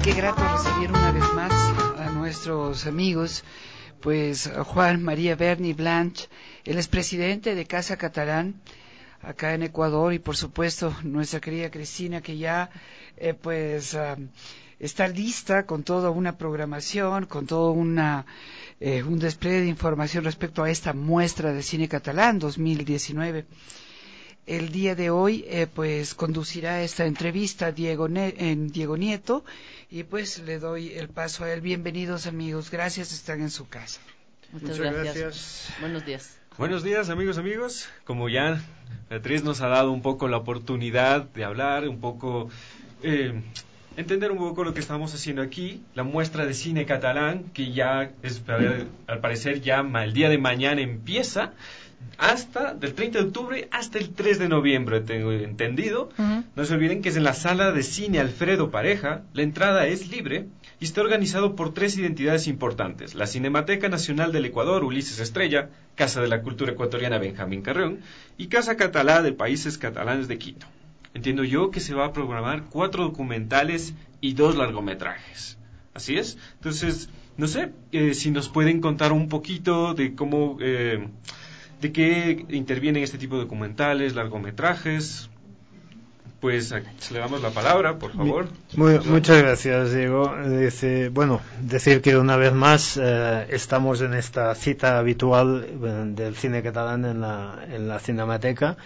qué grato recibir una vez más a nuestros amigos, pues Juan María Berni Blanch, él es presidente de Casa Catalán acá en Ecuador, y por supuesto nuestra querida Cristina, que ya está lista con toda una programación, con todo un despliegue de información respecto a esta muestra de cine catalán 2019. El día de hoy pues conducirá esta entrevista Diego Nieto, y pues le doy el paso a él. Bienvenidos, amigos, gracias, están en su casa. Muchas gracias. Buenos días. Buenos días, amigos. Como ya Beatriz nos ha dado un poco la oportunidad de hablar, un poco entender un poco lo que estamos haciendo aquí, la muestra de cine catalán, que ya es, al parecer ya el día de mañana empieza, hasta del 30 de octubre hasta el 3 de noviembre, tengo entendido. No se olviden que es en la sala de cine Alfredo Pareja, la entrada es libre y está organizado por 3 identidades importantes: la Cinemateca Nacional del Ecuador, Ulises Estrella, Casa de la Cultura Ecuatoriana Benjamín Carrión y Casa Catalá de Países Catalanes de Quito. Entiendo yo que se va a programar 4 documentales y 2 largometrajes. Así es. Entonces, no sé si nos pueden contar un poquito de cómo... ¿de qué intervienen este tipo de documentales, largometrajes? Pues le damos la palabra, por favor. Muchas gracias, Diego. Decir que una vez más estamos en esta cita habitual del cine catalán en la Cinemateca.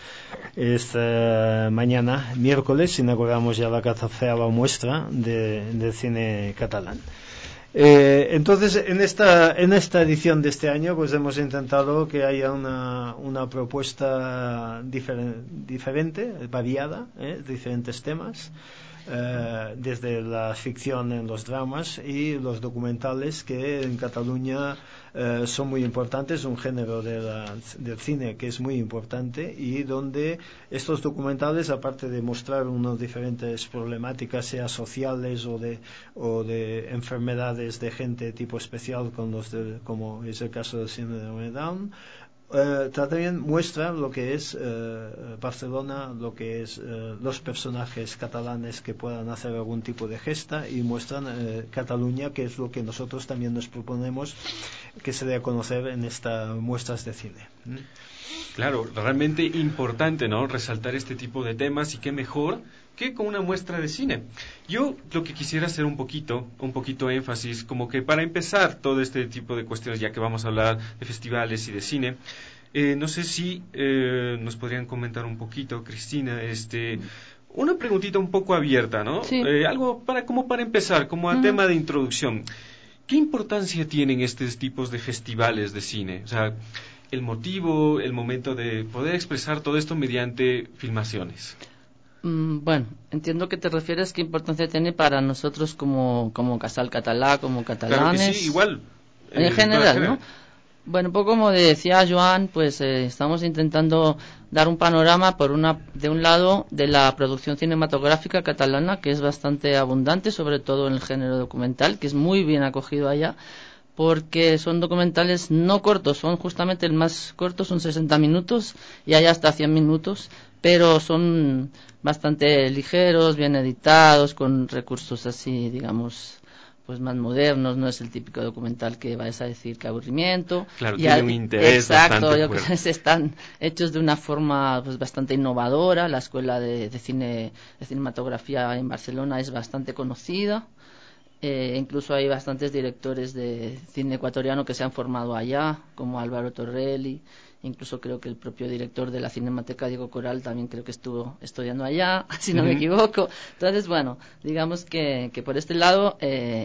Mañana, miércoles, inauguramos ya la 14ª muestra de cine catalán. Entonces, en esta edición de este año, pues hemos intentado que haya una propuesta diferente, variada, diferentes temas, desde la ficción en los dramas y los documentales, que en Cataluña son muy importantes, un género del cine que es muy importante, y donde estos documentales, aparte de mostrar unas diferentes problemáticas, sea sociales o de enfermedades de gente tipo especial, como es el caso del síndrome de Down, también muestra lo que es Barcelona, lo que es los personajes catalanes que puedan hacer algún tipo de gesta, y muestran Cataluña, que es lo que nosotros también nos proponemos que se dé a conocer en estas muestras de cine. Claro, realmente importante, ¿no?, resaltar este tipo de temas, y qué mejor que con una muestra de cine. Yo lo que quisiera hacer un poquito énfasis, como que para empezar todo este tipo de cuestiones, ya que vamos a hablar de festivales y de cine, no sé si nos podrían comentar un poquito, Cristina, una preguntita un poco abierta, ¿no? Sí. Algo para empezar, como a tema de introducción. ¿Qué importancia tienen estos tipos de festivales de cine? O sea, el motivo, el momento de poder expresar todo esto mediante filmaciones. Bueno, entiendo que te refieres qué importancia tiene para nosotros como Casal Catalá, como catalanes. Claro que sí, igual. En general, ¿no? Bueno, un poco como decía Joan, pues estamos intentando dar un panorama de un lado de la producción cinematográfica catalana, que es bastante abundante, sobre todo en el género documental, que es muy bien acogido allá, porque son documentales no cortos, son justamente el más corto, son 60 minutos, y hay hasta 100 minutos, pero son bastante ligeros, bien editados, con recursos así, digamos, pues más modernos. No es el típico documental que vais a decir que aburrimiento. Claro, tiene un interés bastante fuerte. Exacto, yo creo que están hechos de una forma pues bastante innovadora. La escuela de cinematografía en Barcelona es bastante conocida. Incluso hay bastantes directores de cine ecuatoriano que se han formado allá, como Álvaro Torrelli. Incluso creo que el propio director de la Cinemateca, Diego Coral, también creo que estuvo estudiando allá, si no me equivoco. Entonces, bueno, digamos que por este lado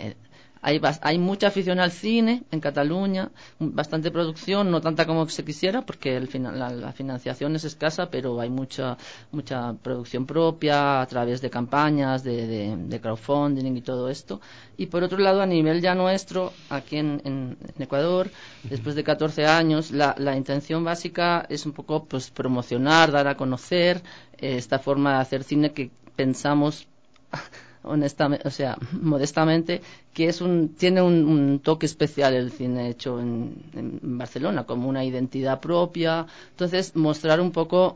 hay mucha afición al cine en Cataluña, bastante producción, no tanta como se quisiera, porque la financiación es escasa, pero hay mucha producción propia a través de campañas, de crowdfunding y todo esto. Y por otro lado, a nivel ya nuestro, aquí en Ecuador, después de 14 años, la intención básica es un poco pues promocionar, dar a conocer esta forma de hacer cine que pensamos honestamente, o sea, modestamente, que tiene un toque especial el cine hecho en Barcelona, como una identidad propia. Entonces, mostrar un poco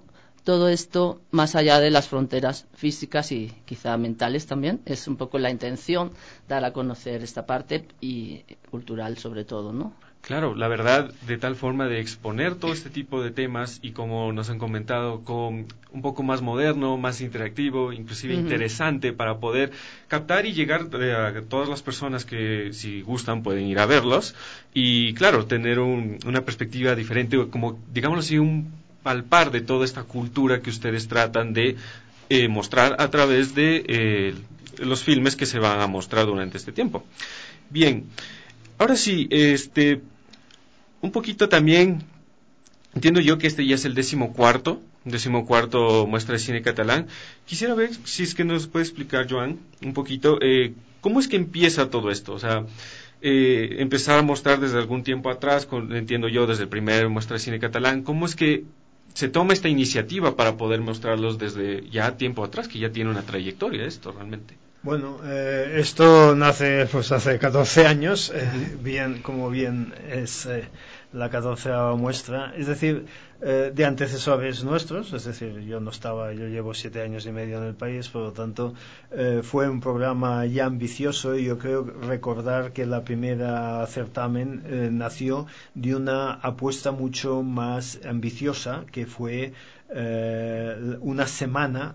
todo esto más allá de las fronteras físicas y quizá mentales también. Es un poco la intención, dar a conocer esta parte y cultural sobre todo, ¿no? Claro, la verdad, de tal forma de exponer todo este tipo de temas y como nos han comentado, con un poco más moderno, más interactivo, inclusive interesante para poder captar y llegar a todas las personas que si gustan pueden ir a verlos y claro, tener una perspectiva diferente, como digámoslo así, un palpar de toda esta cultura que ustedes tratan de mostrar a través de los filmes que se van a mostrar durante este tiempo. Bien, ahora sí, un poquito también, entiendo yo que este ya es el 14º muestra de cine catalán. Quisiera ver si es que nos puede explicar, Joan, un poquito, cómo es que empieza todo esto. O sea, empezar a mostrar desde algún tiempo atrás, entiendo yo, desde el primer muestra de cine catalán, cómo es que se toma esta iniciativa para poder mostrarlos desde ya tiempo atrás, que ya tiene una trayectoria esto realmente. Bueno, esto nace pues hace 14 años, como bien es la 14ª muestra, es decir, de antecesores nuestros, es decir, yo llevo 7 años y medio en el país, por lo tanto fue un programa ya ambicioso y yo creo recordar que la primera certamen nació de una apuesta mucho más ambiciosa que fue una semana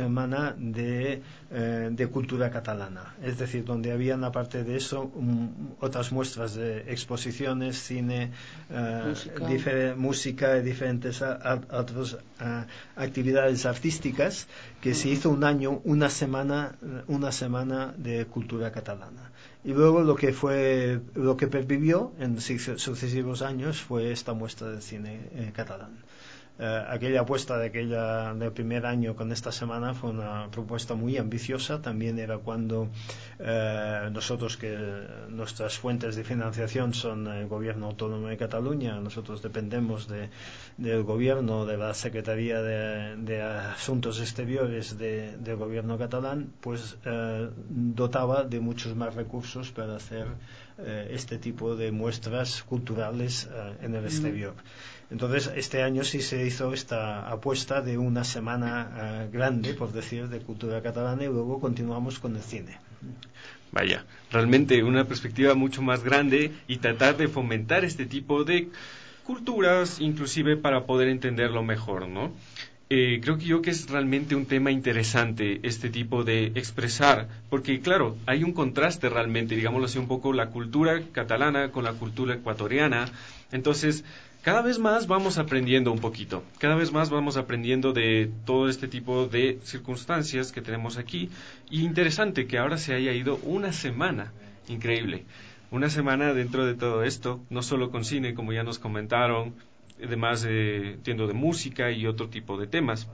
de cultura catalana, es decir, donde habían aparte de eso otras muestras de exposiciones, cine, música y diferentes otras actividades artísticas que se hizo una semana de cultura catalana. Y luego lo que pervivió en sucesivos años fue esta muestra de cine catalán. Aquella apuesta del primer año con esta semana fue una propuesta muy ambiciosa. También era cuando nosotros, que nuestras fuentes de financiación son el Gobierno Autónomo de Cataluña, nosotros dependemos del Gobierno, de la Secretaría de Asuntos Exteriores del Gobierno catalán, pues dotaba de muchos más recursos para hacer este tipo de muestras culturales en el exterior. Entonces, este año sí se hizo esta apuesta de una semana grande, por decir, de cultura catalana, y luego continuamos con el cine. Vaya, realmente una perspectiva mucho más grande y tratar de fomentar este tipo de culturas, inclusive para poder entenderlo mejor, ¿no? Creo que es realmente un tema interesante este tipo de expresar, porque claro, hay un contraste realmente, digámoslo así, un poco la cultura catalana con la cultura ecuatoriana, entonces cada vez más vamos aprendiendo un poquito, cada vez más vamos aprendiendo de todo este tipo de circunstancias que tenemos aquí, y interesante que ahora se haya ido una semana, increíble, una semana dentro de todo esto, no solo con cine, como ya nos comentaron, además entiendo de música y otro tipo de temas.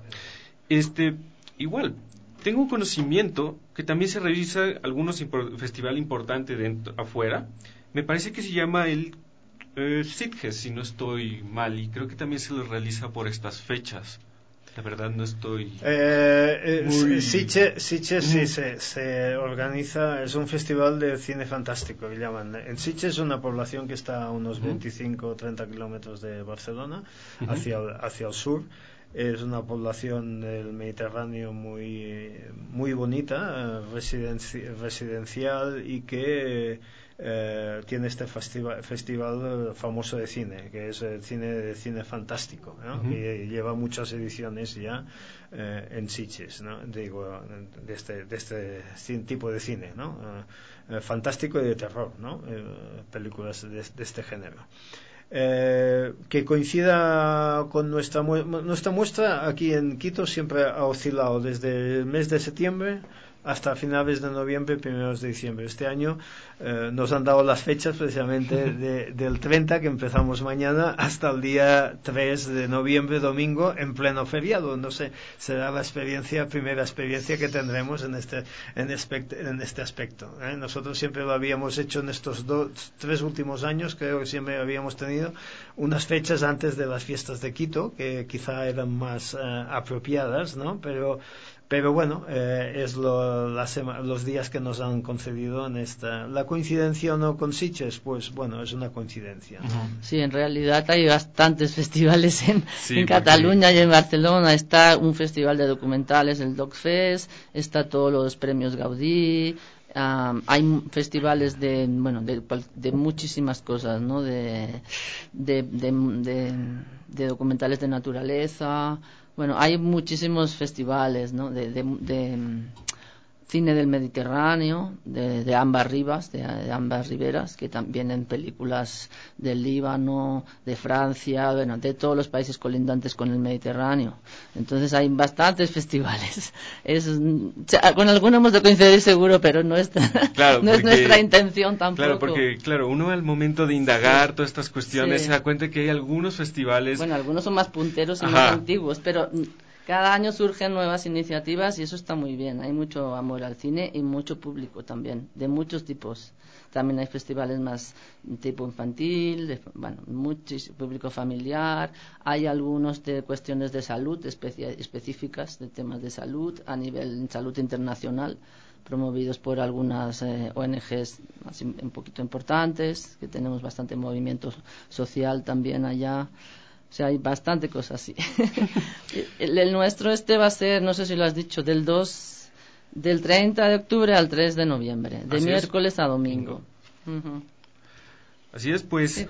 Igual, tengo un conocimiento que también se realiza algunos festival importante afuera, me parece que se llama el Sitges, si no estoy mal, y creo que también se lo realiza por estas fechas. La verdad no estoy Sitges sí se organiza, es un festival de cine fantástico que llaman. En Sitges es una población que está a unos 25 o 30 kilómetros de Barcelona, hacia el sur. Es una población del Mediterráneo muy bonita, residencial, y que tiene este festival famoso de cine, que es el cine fantástico, ¿no? Que lleva muchas ediciones ya en Sitges, ¿no? Digo, de este tipo de cine, ¿no? Fantástico y de terror, ¿no? Películas de este género. Que coincida con nuestra muestra aquí en Quito siempre ha oscilado desde el mes de septiembre hasta finales de noviembre, primeros de diciembre. Este año nos han dado las fechas precisamente del 30, que empezamos mañana, hasta el día 3 de noviembre, domingo, en pleno feriado. No sé, será la primera experiencia que tendremos en este aspecto. Nosotros siempre lo habíamos hecho en estos 3 últimos años, creo que siempre habíamos tenido unas fechas antes de las fiestas de Quito, que quizá eran más apropiadas, ¿no? Pero Pero bueno, es los días que nos han concedido en esta. La coincidencia o no con Sitges, pues bueno, es una coincidencia, ¿no? Sí, en realidad hay bastantes festivales en Sí, Cataluña y en Barcelona. Está un festival de documentales, el DocFest, está todos los premios Gaudí. Hay festivales de muchísimas cosas, ¿no? De documentales de naturaleza. Bueno, hay muchísimos festivales, ¿no? De cine del Mediterráneo, de ambas rivas, de ambas riberas, que también en películas del Líbano, de Francia, bueno, de todos los países colindantes con el Mediterráneo. Entonces hay bastantes festivales. Con algunos hemos de coincidir seguro, pero no es nuestra intención tampoco. Claro, porque uno al momento de indagar todas estas cuestiones se da cuenta que hay algunos festivales. Bueno, algunos son más punteros y más antiguos, pero cada año surgen nuevas iniciativas y eso está muy bien. Hay mucho amor al cine y mucho público también, de muchos tipos. También hay festivales más tipo infantil, mucho público familiar. Hay algunos de cuestiones de salud específicas, de temas de salud, a nivel salud internacional, promovidos por algunas ONGs así, un poquito importantes, que tenemos bastante movimiento social también allá. O sea, hay bastante cosas así. el nuestro va a ser, no sé si lo has dicho, del 30 de octubre al 3 de noviembre, de Así miércoles a domingo. Así es, pues,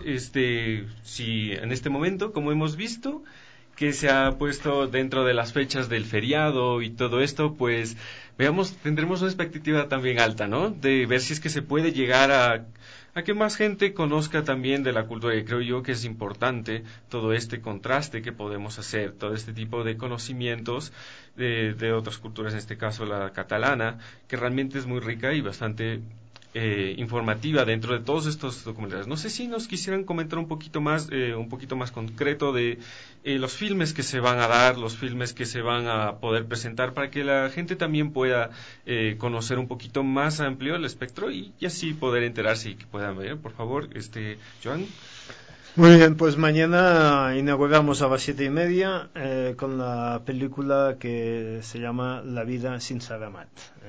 si en este momento, como hemos visto, que se ha puesto dentro de las fechas del feriado y todo esto, pues, tendremos una expectativa también alta, ¿no? De ver si es que se puede llegar a que más gente conozca también de la cultura, y creo yo que es importante todo este contraste que podemos hacer, todo este tipo de conocimientos de otras culturas, en este caso la catalana, que realmente es muy rica y bastante informativa dentro de todos estos documentales. No sé si nos quisieran comentar un poquito más concreto de los filmes que se van a dar, los filmes que se van a poder presentar, para que la gente también pueda conocer un poquito más amplio el espectro y así poder enterarse y que puedan ver. Por favor, Joan. Muy bien, pues mañana inauguramos a las 7:30 con la película que se llama La vida sin Saramat.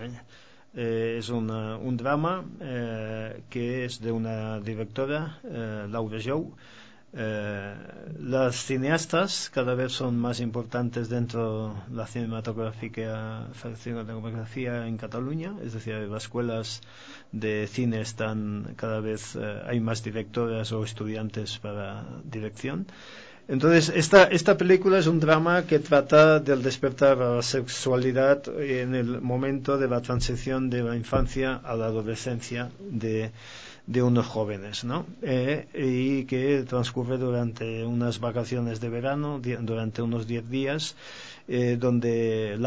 Es un drama que es de una directora, Laura Jou. Las cineastas cada vez son más importantes dentro de la cinematografía en Cataluña, es decir, las escuelas de cine están cada vez, hay más directoras o estudiantes para dirección. Entonces, esta película es un drama que trata del despertar a la sexualidad en el momento de la transición de la infancia a la adolescencia de unos jóvenes, ¿no? Y que transcurre durante unas vacaciones de verano, durante unos 10 días, donde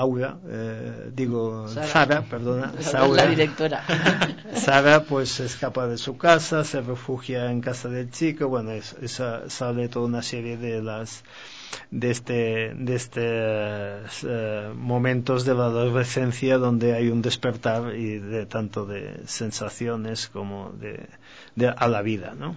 Sara, la directora. Sara pues se escapa de su casa, se refugia en casa del chico, bueno, sale toda una serie de estos momentos de la adolescencia donde hay un despertar y de tanto de sensaciones como a la vida, ¿no?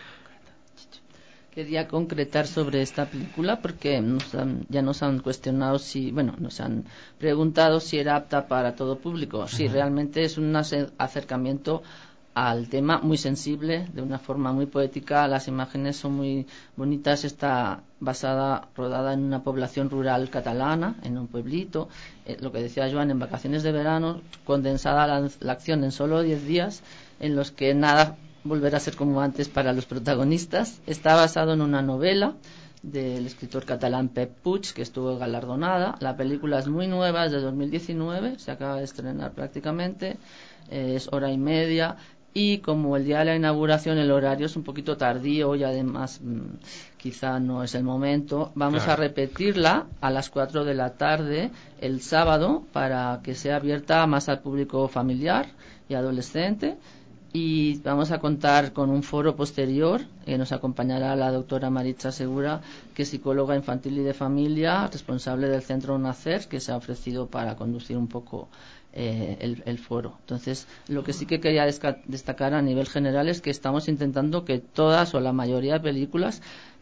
Quería concretar sobre esta película porque ya nos han cuestionado nos han preguntado si era apta para todo público. Sí, realmente es un acercamiento al tema muy sensible, de una forma muy poética. Las imágenes son muy bonitas. Está rodada en una población rural catalana, en un pueblito. Lo que decía Joan, en vacaciones de verano, condensada la acción en solo 10 días, en los que nada volverá a ser como antes para los protagonistas. Está basado en una novela del escritor catalán Pep Puig, que estuvo galardonada. La película es muy nueva, es de 2019, se acaba de estrenar prácticamente, es hora y media, y como el día de la inauguración el horario es un poquito tardío y además quizá no es el momento, vamos a repetirla a las 4 de la tarde el sábado para que sea abierta más al público familiar y adolescente. Y vamos a contar con un foro posterior que nos acompañará la doctora Maritza Segura, que es psicóloga infantil y de familia, responsable del Centro Nacer, que se ha ofrecido para conducir un poco el foro. Entonces, lo que sí que quería destacar a nivel general es que estamos intentando que todas o la mayoría de películas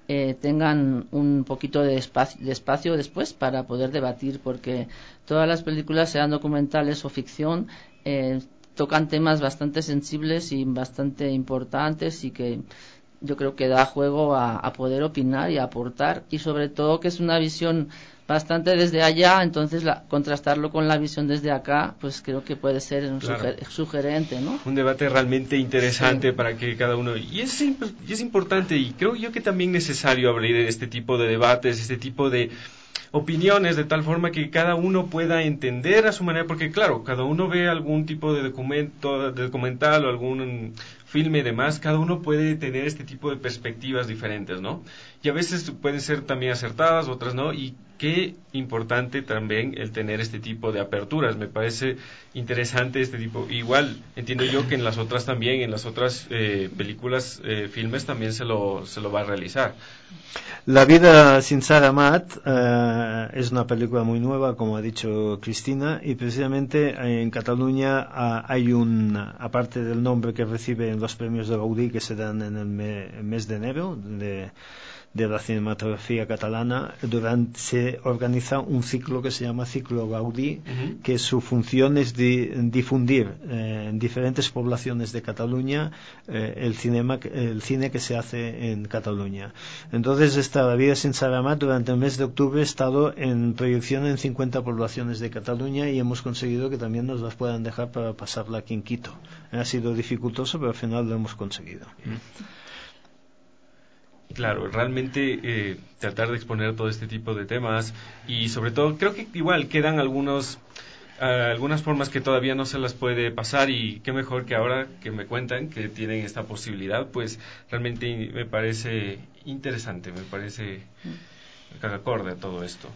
tengan un poquito de espacio después para poder debatir, porque todas las películas, sean documentales o ficción, tocan temas bastante sensibles y bastante importantes, y que yo creo que da juego a poder opinar y a aportar, y sobre todo que es una visión bastante desde allá, entonces contrastarlo con la visión desde acá, pues creo que puede ser sugerente, ¿no? Un debate realmente interesante, sí, para que cada uno... Y es importante, y creo yo que también necesario abrir este tipo de debates, este tipo de opiniones, de tal forma que cada uno pueda entender a su manera, porque claro, cada uno ve algún tipo de documental o algún filme y demás, cada uno puede tener este tipo de perspectivas diferentes, ¿no? Y a veces pueden ser también acertadas, otras no, y qué importante también el tener este tipo de aperturas. Me parece interesante este tipo. Igual entiendo yo que en las otras también, en las otras películas, filmes también se lo va a realizar. La vida sin Sara Amat es una película muy nueva, como ha dicho Cristina, y precisamente en Cataluña hay aparte del nombre que reciben los premios de Gaudí, que se dan en el mes de enero de la cinematografía catalana, se organiza un ciclo que se llama Ciclo Gaudí, que su función es difundir en diferentes poblaciones de Cataluña el cine que se hace en Cataluña. Entonces, La vida sin Sara Amat durante el mes de octubre ha estado en proyección en 50 poblaciones de Cataluña, y hemos conseguido que también nos las puedan dejar para pasarla aquí en Quito. Ha sido dificultoso, pero al final lo hemos conseguido. Claro, realmente tratar de exponer todo este tipo de temas, y sobre todo creo que igual quedan algunas formas que todavía no se las puede pasar, y qué mejor que ahora que me cuentan que tienen esta posibilidad, pues realmente me parece interesante, me parece acorde a todo esto.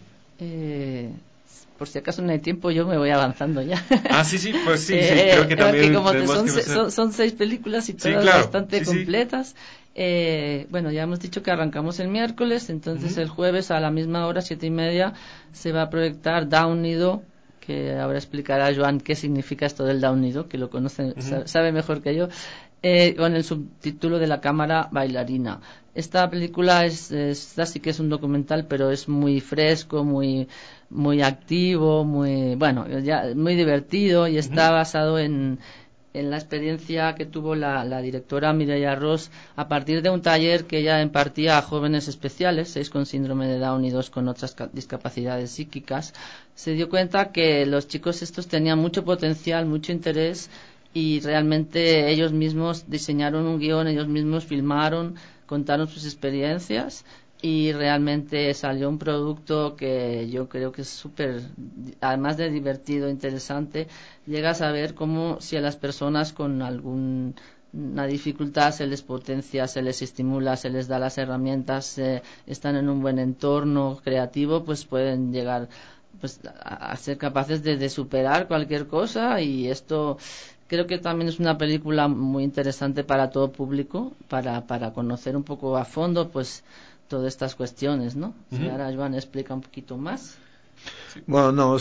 Por si acaso no hay tiempo, yo me voy avanzando ya. Sí, pues sí, creo que también son 6 películas y todas bastante completas. Bueno, ya hemos dicho que arrancamos el miércoles, entonces el jueves a la misma hora, 7:30, se va a proyectar Da Unido, que ahora explicará Joan qué significa esto del Da Unido, que lo conoce, sabe mejor que yo, con el subtítulo de La cámara bailarina. Esta película esta sí que es un documental, pero es muy fresco, muy activo, muy divertido, y está basado en la experiencia que tuvo la directora Mireia Ros a partir de un taller que ella impartía a jóvenes especiales, 6 con síndrome de Down y 2 con otras discapacidades psíquicas. Se dio cuenta que los chicos estos tenían mucho potencial, mucho interés, y realmente ellos mismos diseñaron un guión, ellos mismos filmaron, contaron sus experiencias, y realmente salió un producto que yo creo que es súper, además de divertido, interesante. Llegas a ver cómo si a las personas con alguna dificultad se les potencia, se les estimula, se les da las herramientas, están en un buen entorno creativo, pues pueden llegar a ser capaces de superar cualquier cosa. Y esto creo que también es una película muy interesante para todo público, para conocer un poco a fondo pues todas estas cuestiones, ¿no? Si ahora Joan explica un poquito más. Bueno, no,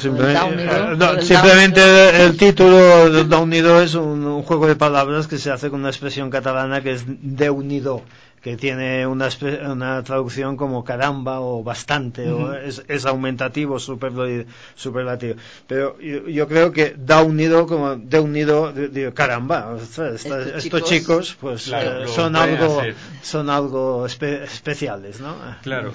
simplemente el título del Da Unido es un juego de palabras que se hace con una expresión catalana que es de unido, que tiene una traducción como caramba o bastante, o es aumentativo, superlativo. Pero yo creo que da unido, como de unido, digo, caramba, estos chicos pues claro, son algo especiales, ¿no? Claro,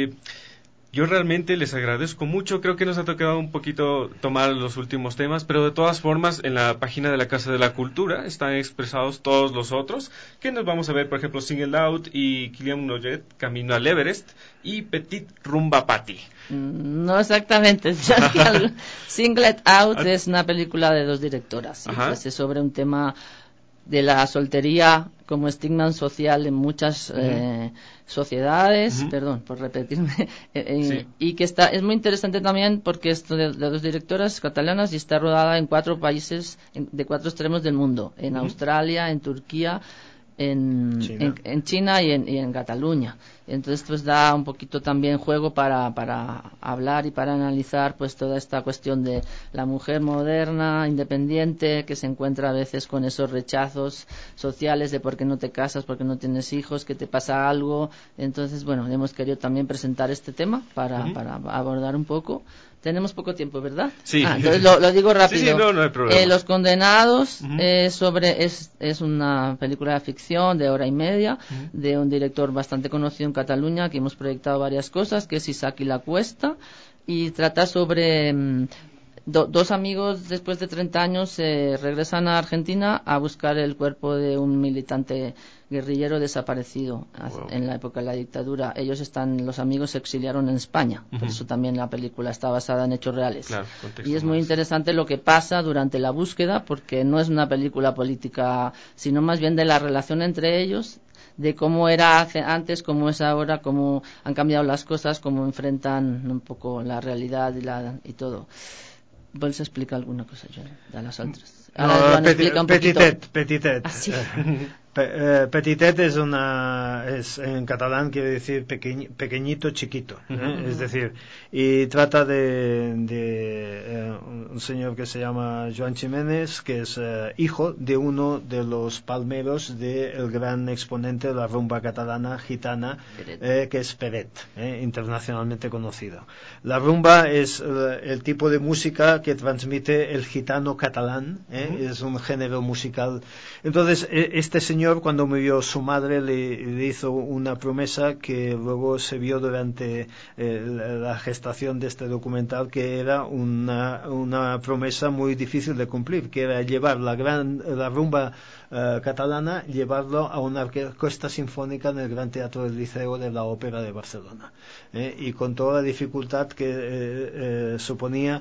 yo realmente les agradezco mucho. Creo que nos ha tocado un poquito tomar los últimos temas, pero de todas formas en la página de la Casa de la Cultura están expresados todos los otros, que nos vamos a ver, por ejemplo, Single Out y Kylian Noyet, Camino al Everest, y Petit Rumba Patty. No exactamente. Single Out es una película de 2 directoras, pues es sobre un tema de la soltería como estigma social en muchas sociedades, perdón por repetirme, y que es muy interesante también porque es de 2 directoras catalanas, y está rodada en 4 países de 4 extremos del mundo, en Australia, en Turquía, en China y en Cataluña. Entonces pues da un poquito también juego para hablar y para analizar pues toda esta cuestión de la mujer moderna, independiente, que se encuentra a veces con esos rechazos sociales de por qué no te casas, por qué no tienes hijos, que te pasa algo. Entonces bueno, hemos querido también presentar este tema para abordar un poco. Tenemos poco tiempo, ¿verdad? Sí. Entonces lo digo rápido. Sí, no hay problema. Los Condenados es una película de ficción de hora y media de un director bastante conocido en Cataluña, que hemos proyectado varias cosas, que es Isaki La Cuesta, y trata sobre dos amigos después de 30 años regresan a Argentina a buscar el cuerpo de un militante guerrillero desaparecido en la época de la dictadura. Los amigos se exiliaron en España, por eso también la película está basada en hechos reales. Claro, y es muy interesante lo que pasa durante la búsqueda, porque no es una película política, sino más bien de la relación entre ellos, de cómo era antes, cómo es ahora, cómo han cambiado las cosas, cómo enfrentan un poco la realidad y todo. ¿Vols explicar alguna cosa, Joan, de las otras? No, Petitet. Ah, sí. Petitet es en catalán quiere decir pequeñito, chiquito, es decir, y trata de un señor que se llama Joan Jiménez, que es hijo de uno de los palmeros del gran exponente de la rumba catalana gitana, que es Peret, internacionalmente conocido. La rumba es el tipo de música que transmite el gitano catalán, es un género musical. Entonces este señor, cuando murió su madre, le hizo una promesa que luego se vio durante la gestación de este documental, que era una promesa muy difícil de cumplir, que era llevar la rumba catalana, llevarlo a una orquesta sinfónica en el Gran Teatro del Liceo de la Ópera de Barcelona, y con toda la dificultad que suponía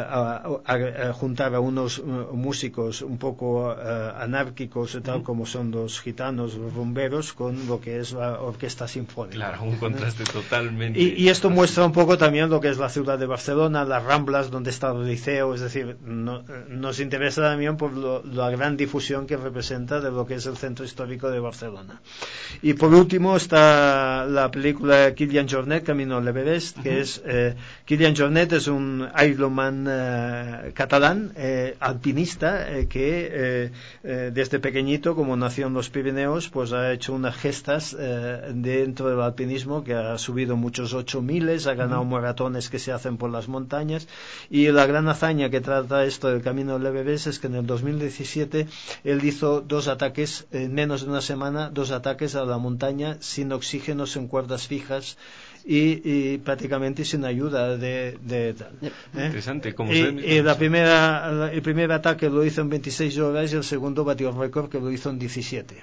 juntar a unos músicos un poco anárquicos y tal, como son los gitanos, los rumberos, con lo que es la orquesta sinfónica. Claro, un contraste totalmente. Y esto muestra un poco también lo que es la ciudad de Barcelona, las Ramblas, donde está el liceo, es decir, nos interesa también por la gran difusión que representa de lo que es el centro histórico de Barcelona. Y por último está la película Kilian Jornet, Camino al Everest, que es Kilian Jornet es un Ironman catalán, alpinista, que desde pequeñito, como nació en los Pirineos, pues ha hecho unas gestas dentro del alpinismo, que ha subido muchos 8000, ha ganado maratones que se hacen por las montañas, y la gran hazaña que trata esto del Camino del Everest es que en el 2017 él hizo 2 ataques, en menos de una semana, 2 ataques a la montaña sin oxígeno, en cuerdas fijas y prácticamente sin ayuda de tal. Interesante. Y el primer ataque lo hizo en 26 horas y el segundo batió el récord, que lo hizo en 17.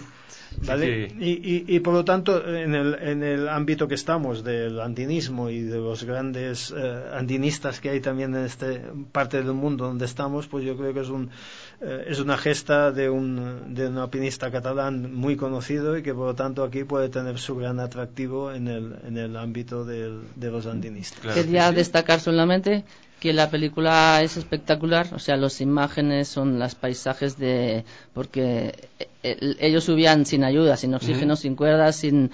¿Vale? Sí. Y por lo tanto, en el ámbito que estamos del andinismo y de los grandes andinistas que hay también en esta parte del mundo donde estamos, pues yo creo que es una gesta de un alpinista catalán muy conocido, y que por lo tanto aquí puede tener su gran atractivo en el ámbito de los andinistas. Claro. Quería destacar solamente que la película es espectacular, o sea, las imágenes son los paisajes porque ellos subían sin ayuda, sin oxígeno, sin cuerdas, sin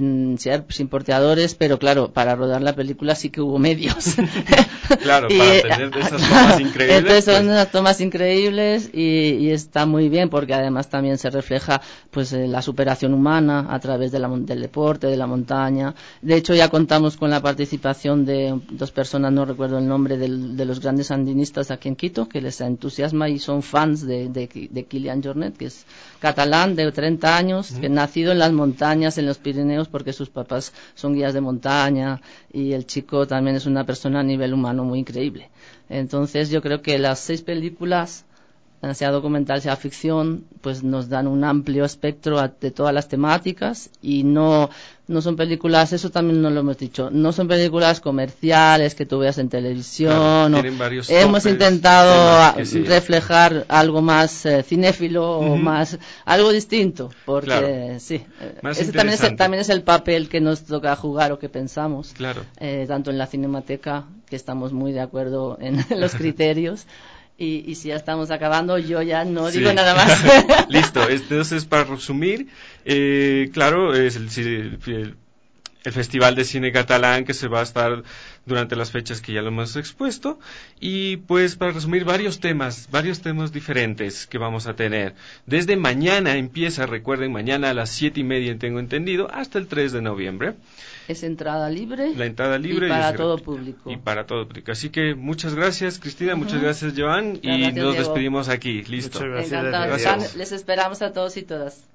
porteadores, pero claro, para rodar la película sí que hubo medios. Claro, para tener esas tomas increíbles. Entonces son unas tomas increíbles y está muy bien, porque además también se refleja pues la superación humana a través del deporte, de la montaña. De hecho, ya contamos con la participación de 2 personas, no recuerdo el nombre, de los grandes andinistas aquí en Quito, que les entusiasma y son fans de Kilian Jornet, que es catalán de 30 años, que nacido en las montañas, en los Pirineos, porque sus papás son guías de montaña, y el chico también es una persona a nivel humano muy increíble. Entonces yo creo que las 6 películas, sea documental, sea ficción, pues nos dan un amplio espectro de todas las temáticas, y no son películas, eso también no lo hemos dicho, no son películas comerciales que tú veas en televisión. Claro, hemos intentado reflejar algo más cinéfilo, o más algo distinto, porque claro, sí, ese también es el papel que nos toca jugar, o que pensamos, claro, tanto en la Cinemateca, que estamos muy de acuerdo en los criterios, Y si ya estamos acabando, yo ya no digo nada más. Listo, entonces para resumir, claro, es el Festival de Cine Catalán que se va a estar durante las fechas que ya lo hemos expuesto, y pues para resumir varios temas diferentes que vamos a tener. Desde mañana empieza, recuerden, mañana a las 7:30 tengo entendido, hasta el 3 de noviembre. Es entrada libre. La entrada libre y para todo público. Y para todo público. Así que muchas gracias, Cristina, muchas gracias, Joan, y nos despedimos aquí. Listo. Muchas gracias. Encantados. Les esperamos a todos y todas.